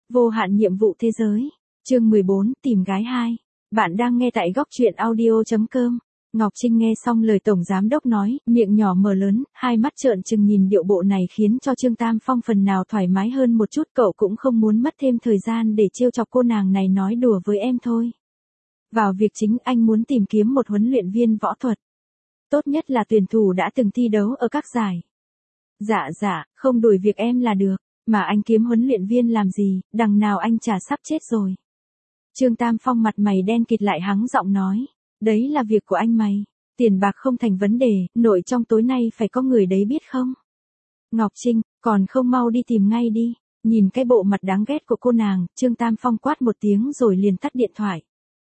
Vô hạn nhiệm vụ thế giới. Chương 14, tìm gái 2. Bạn đang nghe tại góc truyện audio.com. Ngọc Trinh nghe xong lời Tổng Giám Đốc nói, miệng nhỏ mở lớn, hai mắt trợn trừng nhìn điệu bộ này khiến cho Trương Tam Phong phần nào thoải mái hơn một chút. Cậu cũng không muốn mất thêm thời gian để trêu chọc cô nàng này nói đùa với em thôi. Vào việc chính, anh muốn tìm kiếm một huấn luyện viên võ thuật. Tốt nhất là tuyển thủ đã từng thi đấu ở các giải. Dạ, không đuổi việc em là được. Mà anh kiếm huấn luyện viên làm gì, đằng nào anh chả sắp chết rồi. Trương Tam Phong mặt mày đen kịt lại hắng giọng nói. Đấy là việc của anh mày. Tiền bạc không thành vấn đề, nội trong tối nay phải có người đấy biết không? Ngọc Trinh, còn không mau đi tìm ngay đi. Nhìn cái bộ mặt đáng ghét của cô nàng, Trương Tam Phong quát một tiếng rồi liền tắt điện thoại.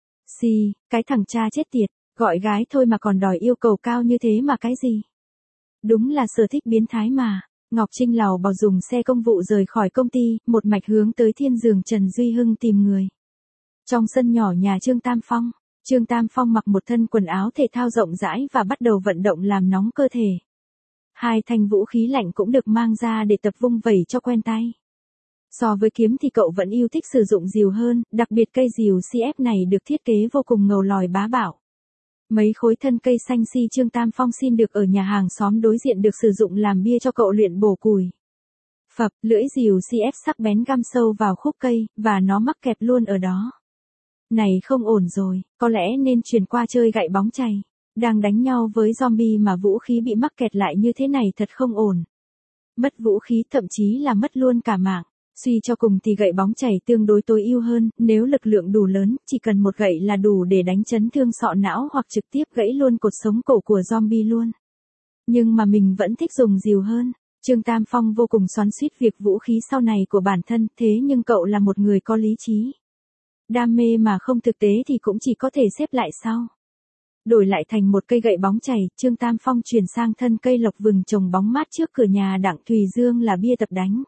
Cái thằng cha chết tiệt, gọi gái thôi mà còn đòi yêu cầu cao như thế mà cái gì? Đúng là sở thích biến thái mà. Ngọc Trinh lảo bảo dùng xe công vụ rời khỏi công ty, một mạch hướng tới thiên giường Trần Duy Hưng tìm người. Trong sân nhỏ nhà Trương Tam Phong mặc một thân quần áo thể thao rộng rãi và bắt đầu vận động làm nóng cơ thể. Hai thanh vũ khí lạnh cũng được mang ra để tập vung vẩy cho quen tay. So với kiếm thì cậu vẫn yêu thích sử dụng rìu hơn, đặc biệt cây rìu CF này được thiết kế vô cùng ngầu lòi bá bạo. Mấy khối thân cây xanh Trương Tam Phong xin được ở nhà hàng xóm đối diện được sử dụng làm bia cho cậu luyện bổ củi. Phập, lưỡi rìu CF sắc bén găm sâu vào khúc cây, và nó mắc kẹt luôn ở đó. Này không ổn rồi, có lẽ nên chuyển qua chơi gậy bóng chày. Đang đánh nhau với zombie mà vũ khí bị mắc kẹt lại như thế này thật không ổn. Mất vũ khí thậm chí là mất luôn cả mạng. Suy cho cùng thì gậy bóng chày tương đối tối ưu hơn, nếu lực lượng đủ lớn, chỉ cần một gậy là đủ để đánh chấn thương sọ não hoặc trực tiếp gãy luôn cột sống cổ của zombie luôn. Nhưng mà mình vẫn thích dùng rìu hơn. Trương Tam Phong vô cùng xoắn xuýt việc vũ khí sau này của bản thân, thế nhưng cậu là một người có lý trí. Đam mê mà không thực tế thì cũng chỉ có thể xếp lại sau. Đổi lại thành một cây gậy bóng chày, Trương Tam Phong chuyển sang thân cây lộc vừng trồng bóng mát trước cửa nhà Đặng Thùy Dương là bia tập đánh.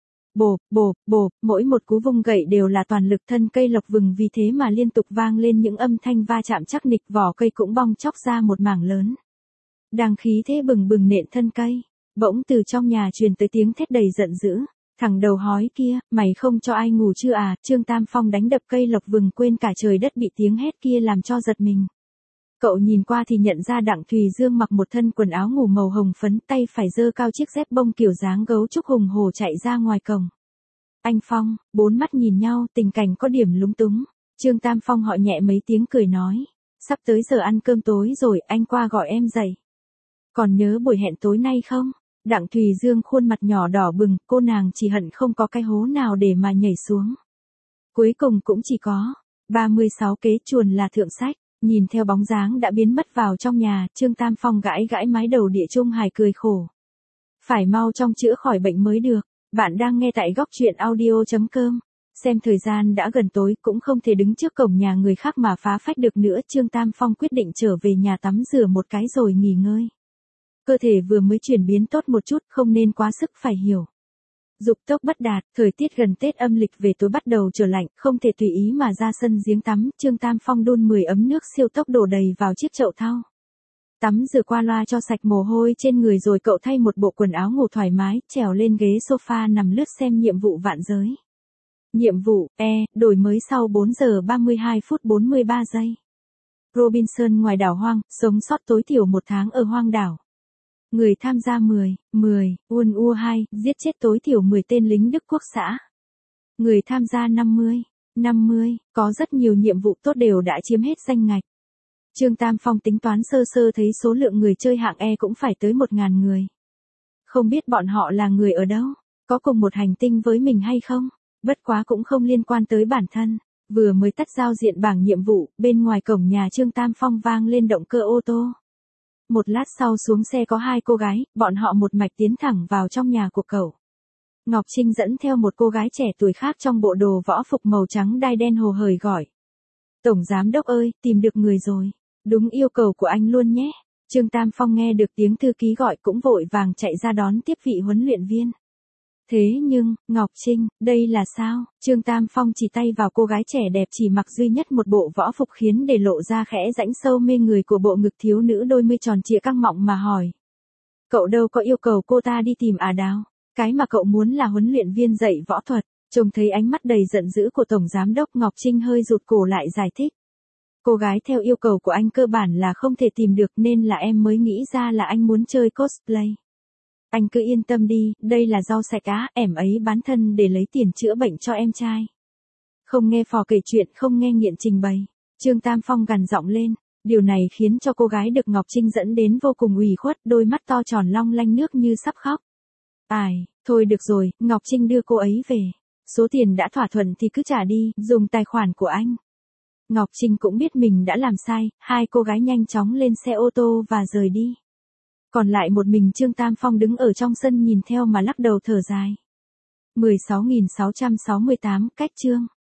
Bộp, mỗi một cú vung gậy đều là toàn lực, thân cây lộc vừng vì thế mà liên tục vang lên những âm thanh va chạm chắc nịch, vỏ cây cũng bong chóc ra một mảng lớn. Đang khí thế bừng bừng nện thân cây, bỗng từ trong nhà truyền tới tiếng thét đầy giận dữ. Thằng đầu hói kia, mày không cho ai ngủ chưa à? Trương Tam Phong đánh đập cây lộc vừng quên cả trời đất bị tiếng hét kia làm cho giật mình. Cậu nhìn qua thì nhận ra Đặng Thùy Dương mặc một thân quần áo ngủ màu hồng phấn, tay phải giơ cao chiếc dép bông kiểu dáng gấu trúc hùng hổ chạy ra ngoài cổng. Anh Phong, bốn mắt nhìn nhau, tình cảnh có điểm lúng túng. Trương Tam Phong họ nhẹ mấy tiếng cười nói. Sắp tới giờ ăn cơm tối rồi, anh qua gọi em dậy. Còn nhớ buổi hẹn tối nay không? Đặng Thùy Dương khuôn mặt nhỏ đỏ bừng, cô nàng chỉ hận không có cái hố nào để mà nhảy xuống. Cuối cùng cũng chỉ có 36 kế chuồn là thượng sách. Nhìn theo bóng dáng đã biến mất vào trong nhà, Trương Tam Phong gãi gãi mái đầu địa trung hài cười khổ. Phải mau trong chữa khỏi bệnh mới được. Bạn đang nghe tại góc truyện audio.com. Xem thời gian đã gần tối, cũng không thể đứng trước cổng nhà người khác mà phá phách được nữa. Trương Tam Phong quyết định trở về nhà tắm rửa một cái rồi nghỉ ngơi. Cơ thể vừa mới chuyển biến tốt một chút, không nên quá sức phải hiểu. Dục tốc bất đạt, thời tiết gần Tết âm lịch về tối bắt đầu trở lạnh, không thể tùy ý mà ra sân giếng tắm. Trương Tam Phong đun 10 ấm nước siêu tốc đổ đầy vào chiếc chậu thau. Tắm rửa qua loa cho sạch mồ hôi trên người rồi cậu thay một bộ quần áo ngủ thoải mái, trèo lên ghế sofa nằm lướt xem nhiệm vụ vạn giới. Nhiệm vụ, đổi mới sau 4 giờ 32 phút 43 giây. Robinson ngoài đảo hoang, sống sót tối thiểu 1 tháng ở hoang đảo. Người tham gia 10, World War 2, giết chết tối thiểu 10 tên lính Đức Quốc xã. Người tham gia 50, có rất nhiều nhiệm vụ tốt đều đã chiếm hết danh ngạch. Trương Tam Phong tính toán sơ sơ thấy số lượng người chơi hạng E cũng phải tới 1.000 người. Không biết bọn họ là người ở đâu, có cùng một hành tinh với mình hay không, bất quá cũng không liên quan tới bản thân. Vừa mới tắt giao diện bảng nhiệm vụ, bên ngoài cổng nhà Trương Tam Phong vang lên động cơ ô tô. Một lát sau xuống xe có 2 cô gái, bọn họ một mạch tiến thẳng vào trong nhà của cậu. Ngọc Trinh dẫn theo một cô gái trẻ tuổi khác trong bộ đồ võ phục màu trắng đai đen hồ hởi gọi. Tổng Giám Đốc ơi, tìm được người rồi. Đúng yêu cầu của anh luôn nhé. Trương Tam Phong nghe được tiếng thư ký gọi cũng vội vàng chạy ra đón tiếp vị huấn luyện viên. Thế nhưng, Ngọc Trinh, đây là sao? Trương Tam Phong chỉ tay vào cô gái trẻ đẹp chỉ mặc duy nhất một bộ võ phục khiến để lộ ra khẽ rãnh sâu mê người của bộ ngực thiếu nữ đôi mươi tròn trịa căng mọng mà hỏi. Cậu đâu có yêu cầu cô ta đi tìm Đào. Cái mà cậu muốn là huấn luyện viên dạy võ thuật. Trông thấy ánh mắt đầy giận dữ của Tổng Giám đốc, Ngọc Trinh hơi rụt cổ lại giải thích. Cô gái theo yêu cầu của anh cơ bản là không thể tìm được nên là em mới nghĩ ra là anh muốn chơi cosplay. Anh cứ yên tâm đi, đây là rau sạch á, em ấy bán thân để lấy tiền chữa bệnh cho em trai. Không nghe phò kể chuyện, không nghe nghiện trình bày. Trương Tam Phong gằn giọng lên. Điều này khiến cho cô gái được Ngọc Trinh dẫn đến vô cùng ủy khuất, đôi mắt to tròn long lanh nước như sắp khóc. Ai, thôi được rồi, Ngọc Trinh đưa cô ấy về. Số tiền đã thỏa thuận thì cứ trả đi, dùng tài khoản của anh. Ngọc Trinh cũng biết mình đã làm sai, hai cô gái nhanh chóng lên xe ô tô và rời đi. Còn lại một mình Trương Tam Phong đứng ở trong sân nhìn theo mà lắc đầu thở dài. 16.668 cách chương